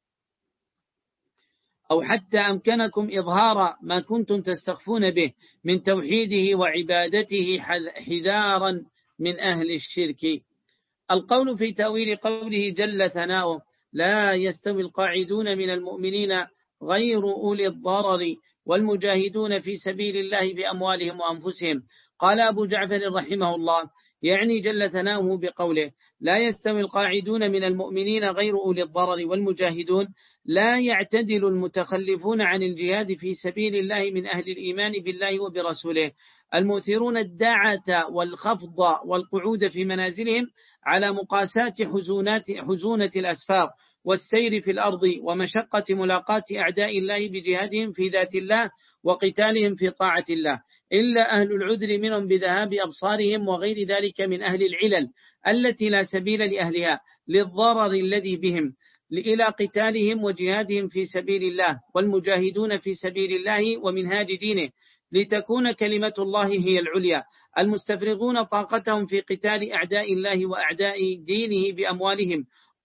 Speaker 1: أو حتى أمكنكم إظهار ما كنتم تستخفون به من توحيده وعبادته حذارا من أهل الشرك. القول في تأويل قوله جل ثناؤه لا يستوي القاعدون من المؤمنين غير أولي الضرر والمجاهدون في سبيل الله بأموالهم وأنفسهم. قال أبو جعفر رحمه الله يعني جل ثناؤه بقوله لا يستوي القاعدون من المؤمنين غير أولي الضرر والمجاهدون، لا يعتدل المتخلفون عن الجهاد في سبيل الله من أهل الإيمان بالله وبرسوله المؤثرون الداعة والخفض والقعود في منازلهم على مقاساة حزونات حزونة الأسفار والسير في الأرض ومشقة ملاقاة أعداء الله بجهادهم في ذات الله وقتالهم في طاعة الله، إلا أهل العذر منهم بذهاب أبصارهم وغير ذلك من أهل العلل التي لا سبيل لأهلها للضرر الذي بهم إلى قتالهم وجهادهم في سبيل الله، والمجاهدون في سبيل الله ومنهاج دينه لتكون كلمة الله هي العليا، المستفرغون طاقتهم في قتال أعداء الله وأعداء دينه بأموالهم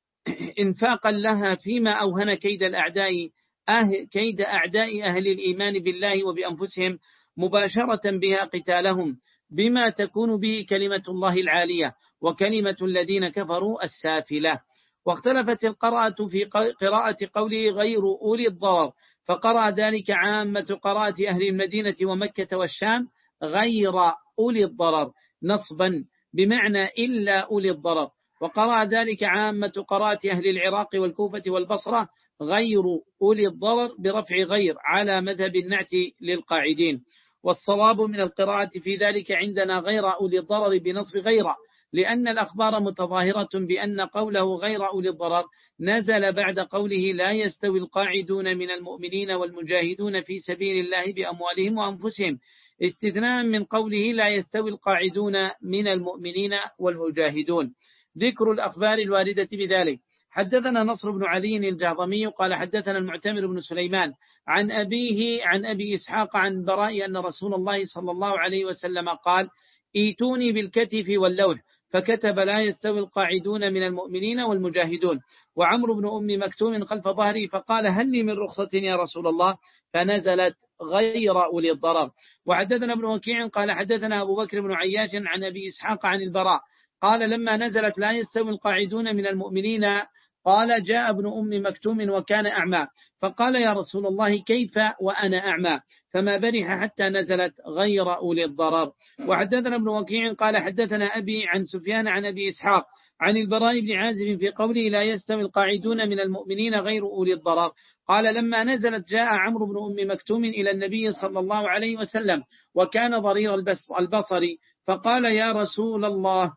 Speaker 1: إنفاقا لها فيما أوهن كيد الأعداء أهل كيد أعداء أهل الإيمان بالله وبأنفسهم مباشرة بها قتالهم بما تكون به كلمة الله العالية وكلمة الذين كفروا السافلة. واختلفت القراءة في قراءة قوله غير أولي الضرر، فقرأ ذلك عامة قراءة أهل المدينة ومكة والشام غير أولي الضرر نصبا بمعنى إلا أولي الضرر، وقرأ ذلك عامة قراءة أهل العراق والكوفة والبصرة غير أولي الضرر برفع غير على مذهب النعت للقاعدين. والصواب من القراءة في ذلك عندنا غير أولي الضرر بنصب غير، لأن الأخبار متظاهرة بأن قوله غير أولي الضرر نزل بعد قوله لا يستوي القاعدون من المؤمنين والمجاهدون في سبيل الله بأموالهم وأنفسهم، استثناء من قوله لا يستوي القاعدون من المؤمنين والمجاهدون. ذكر الأخبار الواردة بذلك. حدثنا نصر بن علي الجهضمي قال حدثنا المعتمر بن سليمان عن أبيه عن أبي إسحاق عن براء أن رسول الله صلى الله عليه وسلم قال ايتوني بالكتف واللوح، فكتب لا يستوي القاعدون من المؤمنين والمجاهدون. وعمرو بن أم مكتوم خلف ظهري فقال هل لي من رخصة يا رسول الله، فنزلت غير أولي الضرر. وحدثنا ابن وكيع قال حدثنا أبو بكر بن عياش عن أبي إسحاق عن البراء قال لما نزلت لا يستوي القاعدون من المؤمنين قال جاء ابن أم مكتوم وكان أعمى، فقال يا رسول الله كيف وأنا أعمى، فما برح حتى نزلت غير أولي الضرر. وحدثنا ابن وكيع قال حدثنا أبي عن سفيان عن أبي إسحاق عن البراء بن عازب في قوله لا يستوي القاعدون من المؤمنين غير أولي الضرر قال لما نزلت جاء عمرو بن أم مكتوم إلى النبي صلى الله عليه وسلم وكان ضرير البصر، فقال يا رسول الله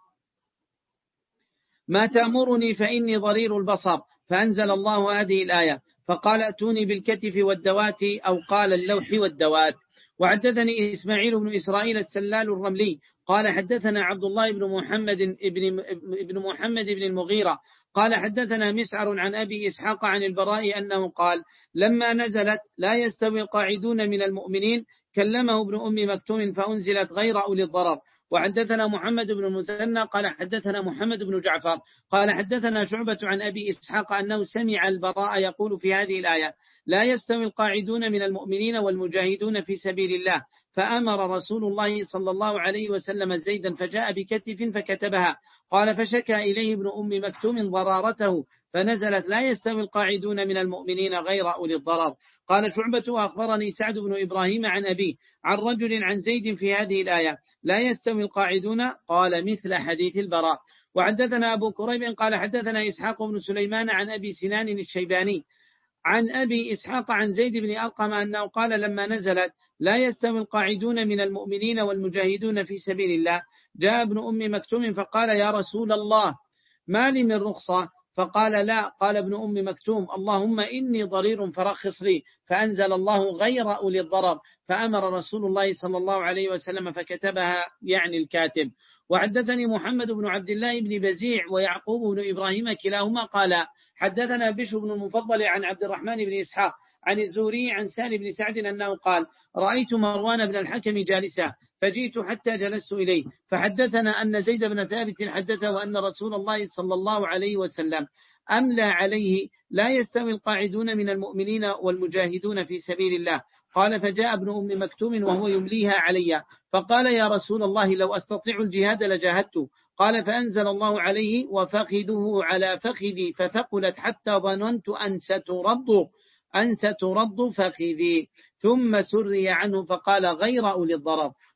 Speaker 1: ما تأمرني فإني ضرير البصر، فأنزل الله هذه الآية فقال ائتوني بالكتف والدوات أو قال اللوح والدوات. وحدثني إسماعيل بن إسرائيل السلال الرملي قال حدثنا عبد الله بن محمد بن, بن محمد بن المغيرة قال حدثنا مسعر عن أبي إسحاق عن البراء أنه قال لما نزلت لا يستوي القاعدون من المؤمنين كلمه ابن أم مكتوم فأنزلت غير أولي الضرر. وحدثنا محمد بن المثنى قال حدثنا محمد بن جعفر قال حدثنا شعبة عن أبي إسحاق أنه سمع البراء يقول في هذه الآية لا يستوي القاعدون من المؤمنين والمجاهدون في سبيل الله، فأمر رسول الله صلى الله عليه وسلم زيدا فجاء بكتف فكتبها، قال فشكى إليه ابن أم مكتوم ضرارته فنزلت لا يستوي القاعدون من المؤمنين غير أولي الضرر. قال شعبة وأخبرني سعد بن إبراهيم عن أبيه عن رجل عن زيد في هذه الآية لا يستوي القاعدون قال مثل حديث البراء. وحدثنا أبو كريب قال حدثنا إسحاق بن سليمان عن أبي سنان الشيباني عن أبي إسحاق عن زيد بن أرقم أنه قال لما نزلت لا يستوي القاعدون من المؤمنين والمجاهدون في سبيل الله جاء ابن أم مكتوم فقال يا رسول الله ما لي من رخصة، فقال لا، قال ابن أم مكتوم اللهم إني ضرير فرخص لي، فأنزل الله غير أولي الضرر، فأمر رسول الله صلى الله عليه وسلم فكتبها يعني الكاتب. وحدثني محمد بن عبد الله بن بزيع ويعقوب بن إبراهيم كلاهما قال حدثنا بشر بن المفضل عن عبد الرحمن بن إسحاق عن الزهري عن سالم بن سعد أنه قال رأيت مروان بن الحكم جالسا فجئت حتى جلست إليه فحدثنا أن زيد بن ثابت حدثه أن رسول الله صلى الله عليه وسلم أملى عليه لا يستوي القاعدون من المؤمنين والمجاهدون في سبيل الله. قال فجاء ابن أم مكتوم وهو يمليها علي فقال يا رسول الله لو أستطيع الجهاد لجاهدت. قال فأنزل الله عليه وفخذه على فخذي فثقلت حتى ظننت أن سترد أن سترد فخذي، ثم سري عنه فقال غير أولي الضرر.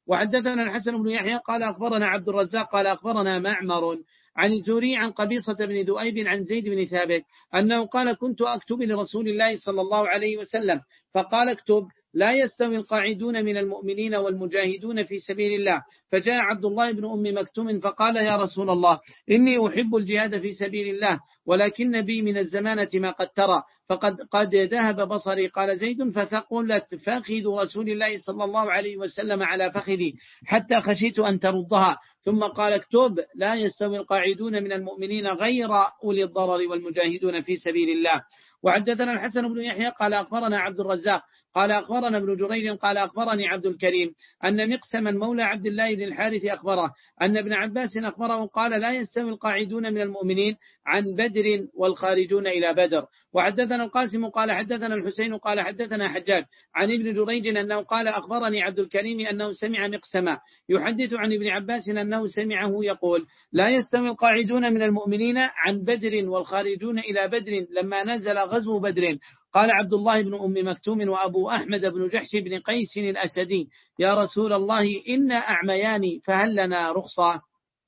Speaker 1: وحدثنا الحسن بن يحيى قال أخبرنا عبد الرزاق قال أخبرنا معمر عن الزهري عن قبيصة بن ذؤيب عن زيد بن ثابت أنه قال كنت أكتب لرسول الله صلى الله عليه وسلم فقال اكتب لا يستوي القاعدون من المؤمنين والمجاهدون في سبيل الله. فجاء عبد الله بن أم مكتوم فقال يا رسول الله إني أحب الجهاد في سبيل الله ولكن بي من الزمانة ما قد ترى فقد قد ذهب بصري. قال زيد فثقلت فخذ رسول الله صلى الله عليه وسلم على فخذي حتى خشيت أن تردها. ثم قال اكتب لا يستوي القاعدون من المؤمنين غير أولي الضرر والمجاهدون في سبيل الله. وحدثنا الحسن بن يحيى قال أخبرنا عبد الرزاق قال أخبرنا ابن جرير قال أخبرني عبد الكريم أن مقسما مولى عبد الله بن الحارث أخبره أن ابن عباس أخبره قال لا يستوي القاعدون من المؤمنين عن بدر والخارجون إلى بدر. وحدثنا القاسم قال حدثنا الحسين قال حدثنا حجاج عن ابن جريج أنه قال أخبرني عبد الكريم أنه سمع مقسما يحدث عن ابن عباس أنه سمعه يقول لا يستوي القاعدون من المؤمنين عن بدر والخارجون إلى بدر لما نزل غزو بدر. قال عبد الله بن أم مكتوم وأبو أحمد بن جحش بن قيس الأسدي يا رسول الله إنا أعميان فهل لنا رخصة؟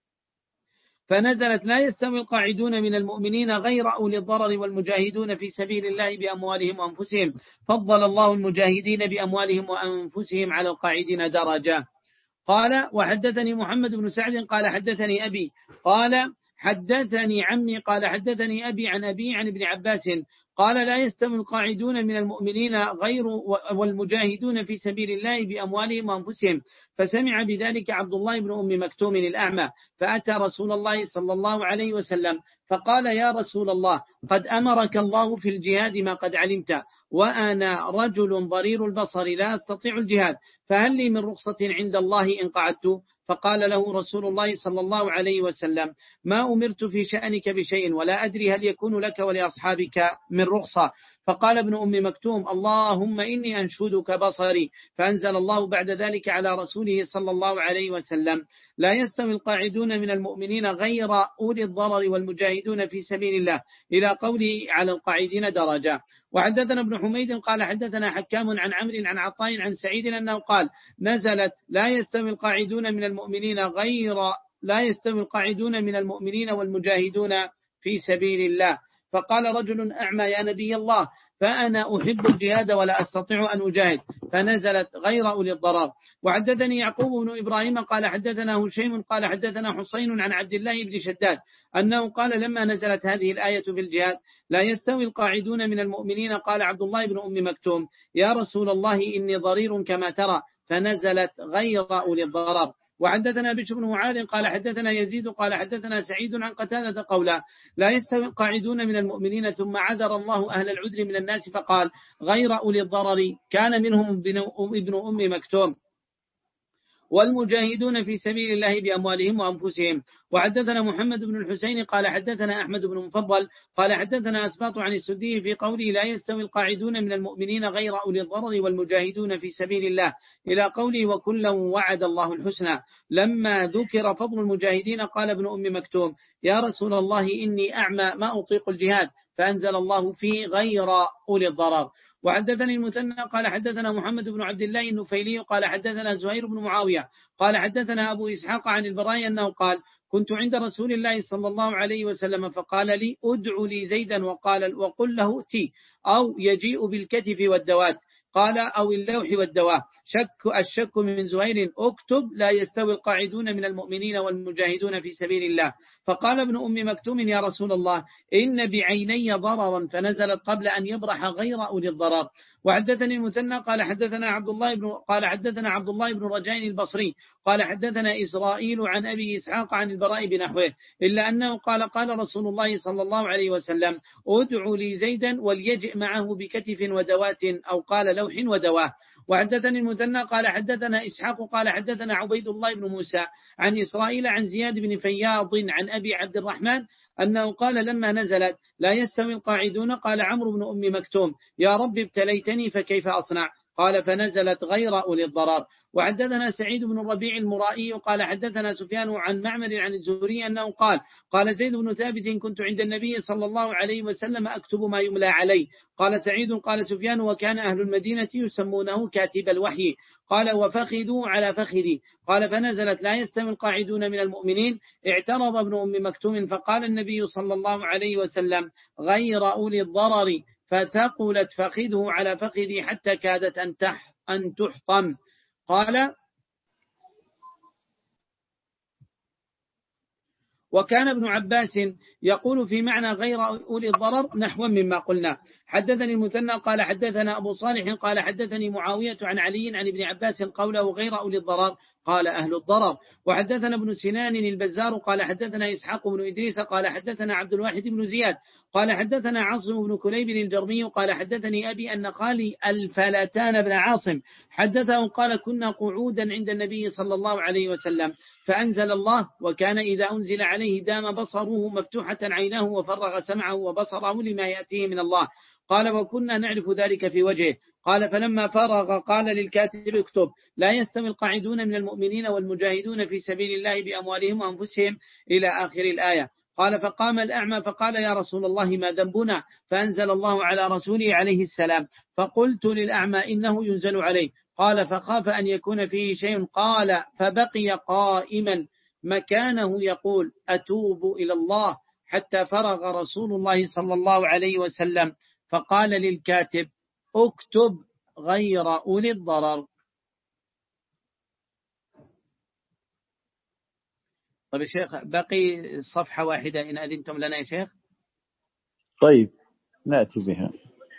Speaker 1: فنزلت لا يستوي القاعدون من المؤمنين غير أولي الضرر والمجاهدون في سبيل الله بأموالهم وأنفسهم فضل الله المجاهدين بأموالهم وأنفسهم على القاعدين درجة. قال وحدثني محمد بن سعد قال حدثني أبي قال حدثني عمي قال حدثني أبي عن أبي عن ابن عباس قال لا يستوي القاعدون من المؤمنين غير والمجاهدون في سبيل الله بأموالهم وأنفسهم. فسمع بذلك عبد الله بن أم مكتوم الأعمى فأتى رسول الله صلى الله عليه وسلم فقال يا رسول الله قد أمرك الله في الجهاد ما قد علمت وأنا رجل ضرير البصر لا أستطيع الجهاد فهل لي من رخصة عند الله إن قعدت؟ فقال له رسول الله صلى الله عليه وسلم ما أمرت في شأنك بشيء ولا أدري هل يكون لك ولأصحابك من رخصة. فقال ابن أم مكتوم اللهم إني أنشدك بصري. فأنزل الله بعد ذلك على رسوله صلى الله عليه وسلم لا يستوي القاعدون من المؤمنين غير أولي الضرر والمجاهدون في سبيل الله إلى قوله على القاعدين درجة. وحدثنا ابن حميد قال حدثنا حكام عن عمرو عن عطاء عن سعيد أنه قال نزلت لا يستوي القاعدون من المؤمنين غير لا يستوي القاعدون من المؤمنين والمجاهدون في سبيل الله. فقال رجل أعمى يا نبي الله فأنا أحب الجهاد ولا أستطيع أن أجاهد فنزلت غير أولي الضرر. وحدثني يعقوب بن إبراهيم قال حدثنا هشيم قال حدثنا حسين عن عبد الله بن شداد أنه قال لما نزلت هذه الآية في الجهاد لا يستوي القاعدون من المؤمنين قال عبد الله بن أم مكتوم يا رسول الله إني ضرير كما ترى فنزلت غير أولي الضرر. وحدثنا بشر بن معاذ قال حدثنا يزيد قال حدثنا سعيد عن قتادة قولا لا يستوي القاعدون من المؤمنين ثم عذر الله أهل العذر من الناس فقال غير أولي الضرر كان منهم ابن أم مكتوم والمجاهدون في سبيل الله بأموالهم وأنفسهم. وحدثنا محمد بن الحسين قال حدثنا أحمد بن مفضل قال حدثنا أسباط عن السدي في قوله لا يستوي القاعدون من المؤمنين غير أولي الضرر والمجاهدون في سبيل الله إلى قوله وكلا وعد الله الحسنى. لما ذكر فضل المجاهدين قال ابن أم مكتوم يا رسول الله إني أعمى ما أطيق الجهاد فأنزل الله فيه غير أولي الضرر. وحدثني المثنى قال حدثنا محمد بن عبد الله النفيلي قال حدثنا زهير بن معاوية قال حدثنا أبو إسحاق عن البراء أنه قال كنت عند رسول الله صلى الله عليه وسلم فقال لي أدعو لي زيدا وقال وقل له ائتي أو يجيء بالكتف والدوات قال أو اللوح والدواء. شك الشك من زهير اكتب لا يستوي القاعدون من المؤمنين والمجاهدون في سبيل الله. فقال ابن أم مكتوم يا رسول الله إن بعيني ضررا فنزلت قبل أن يبرح غير أولي الضرر. وحدثني المثنى قال حدثنا عبد الله بن قال حدثنا عبد الله بن رجاء البصري قال حدثنا إسرائيل عن أبي إسحاق عن البراء بنحوه إلا أنه قال قال رسول الله صلى الله عليه وسلم ادعوا لي زيدا وليجئ معه بكتف ودوات أو قال لوح ودواه. وحدثني المثنى قال حدثنا إسحاق قال حدثنا عبيد الله بن موسى عن إسرائيل عن زياد بن فياض عن أبي عبد الرحمن أنه قال لما نزلت لا يستوي القاعدون قال عمرو بن أم مكتوم يا رب ابتليتني فكيف أصنع قال فنزلت غير أولي الضرر. وحدثنا سعيد بن الربيع المرائي قال حدثنا سفيان عن معمر عن الزهري أنه قال قال زيد بن ثابت كنت عند النبي صلى الله عليه وسلم أكتب ما يملى عليه. قال سعيد قال سفيان وكان أهل المدينة يسمونه كاتب الوحي. قال وفخذوا على فخذي. قال فنزلت لا يستوي القاعدون من المؤمنين. اعترض ابن أم مكتوم فقال النبي صلى الله عليه وسلم غير أولي الضرر فثقلت فخذه على فخذي حتى كادت أن أن تحطم. قال وكان ابن عباس يقول في معنى غير أولي الضرر نحو مما قلنا. حدثني المثنى قال حدثنا أبو صالح قال حدثني معاوية عن علي عن ابن عباس قوله غير أولي الضرر قال أهل الضرر. وحدثنا ابن سنان البزار قال حدثنا إسحاق بن إدريس قال حدثنا عبد الواحد بن زياد قال حدثنا عاصم بن كليب الجرمي قال حدثني أبي أن خالي الفلتان بن عاصم حدثه قال كنا قعودا عند النبي صلى الله عليه وسلم فأنزل الله وكان إذا أنزل عليه دام بصره مفتوحة عيناه وفرغ سمعه وبصره لما يأتيه من الله. قال وكنا نعرف ذلك في وجهه. قال فلما فرغ قال للكاتب اكتب لا يستوي القاعدون من المؤمنين والمجاهدون في سبيل الله بأموالهم وأنفسهم إلى آخر الآية. قال فقام الأعمى فقال يا رسول الله ما ذنبنا؟ فأنزل الله على رسوله عليه السلام. فقلت للأعمى إنه ينزل عليه. قال فخاف أن يكون فيه شيء. قال فبقي قائما مكانه يقول أتوب إلى الله حتى فرغ رسول الله صلى الله عليه وسلم فقال للكاتب اكتب غير أولي الضرر. طيب يا شيخ بقي صفحة واحدة إن أذنتم لنا يا شيخ.
Speaker 2: طيب نأتي بها.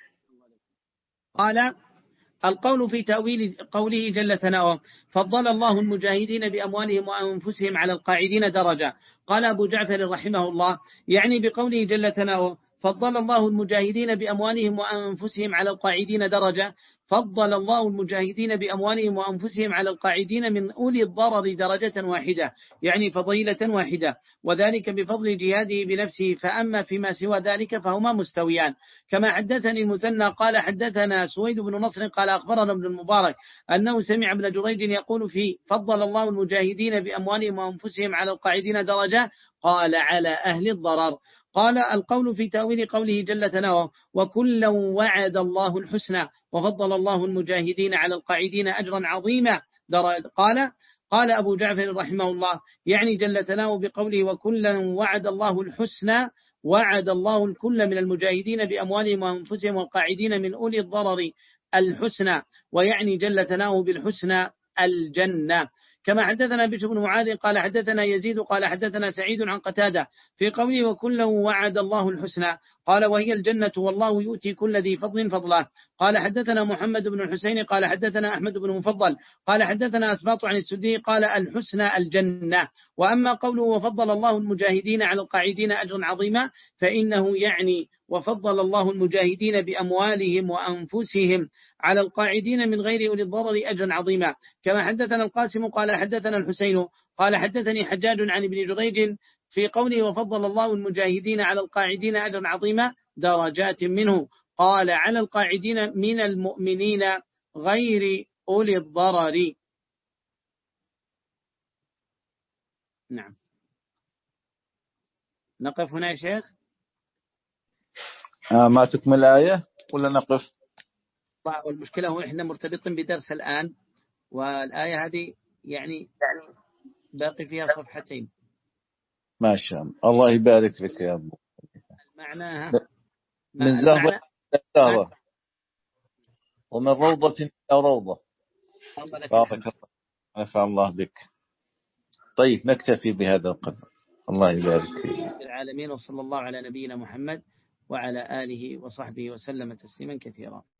Speaker 1: قال القول في تأويل قوله جل ثناؤه فضل الله المجاهدين بأموالهم وأنفسهم على القاعدين درجة. قال أبو جعفر رحمه الله يعني بقوله جل ثناؤه فضل الله المجاهدين بأموالهم وأنفسهم على القاعدين درجة فضل الله المجاهدين بأموالهم وأنفسهم على القاعدين من أولي الضرر درجة واحدة يعني فضيلة واحدة وذلك بفضل جهاده بنفسه. فأما فيما سوى ذلك فهما مستويان. كما حدثني المثنى قال حدثنا سويد بن نصر قال أخبرنا ابن المبارك أنه سمع ابن جريج يقول في فضل الله المجاهدين بأموالهم وأنفسهم على القاعدين درجة قال على أهل الضرر. قال القول في تأويل قوله جل ثناؤه وكلا وعد الله الحسنى وفضل الله المجاهدين على القاعدين أجرا عظيما. قال قال أبو جعفر رحمه الله يعني جل ثناؤه بقوله وكلا وعد الله الحسنى وعد الله الكل من المجاهدين بأموالهم وأنفسهم والقاعدين من أولي الضرر الحسنى ويعني جل ثناؤه بالحسنى الجنة. كما حدثنا بشر بن معاذ قال حدثنا يزيد قال حدثنا سعيد عن قتادة في قوله وكله وعد الله الحسنى قال وهي الجنة والله يؤتي كل ذي فضل فضله. قال حدثنا محمد بن الحسين قال حدثنا أحمد بن مفضل قال حدثنا أسباط عن السدي قال الحسنى الجنة. وأما قوله وفضل الله المجاهدين على القاعدين أجرا عظيما فإنه يعني وفضل الله المجاهدين بأموالهم وأنفسهم على القاعدين من غير أولي الضرر أجرا عظيما. كما حدثنا القاسم قال حدثنا الحسين قال حدثني حجاج عن ابن جريج في قوله وفضل الله المجاهدين على القاعدين أجرا عظيما درجات منه قال على القاعدين من المؤمنين غير أولي الضرر. نعم نقف هنا يا شيخ.
Speaker 2: آه ما تكمل الآية ولا نقف؟
Speaker 1: والمشكلة هو إحنا مرتبطين بدرس الآن والآية هذه يعني باقي فيها صفحتين.
Speaker 2: ما شاء الله الله يبارك لك يا أبو.
Speaker 1: معناها
Speaker 2: من زهرة إلى زهرة ومن روضة إلى روضة. بارك الله نفع الله بك. طيب نكتفي بهذا القدر. الله يبارك فيك
Speaker 1: العالمين وصلى الله على نبينا محمد وعلى آله وصحبه وسلم تسليما كثيرا.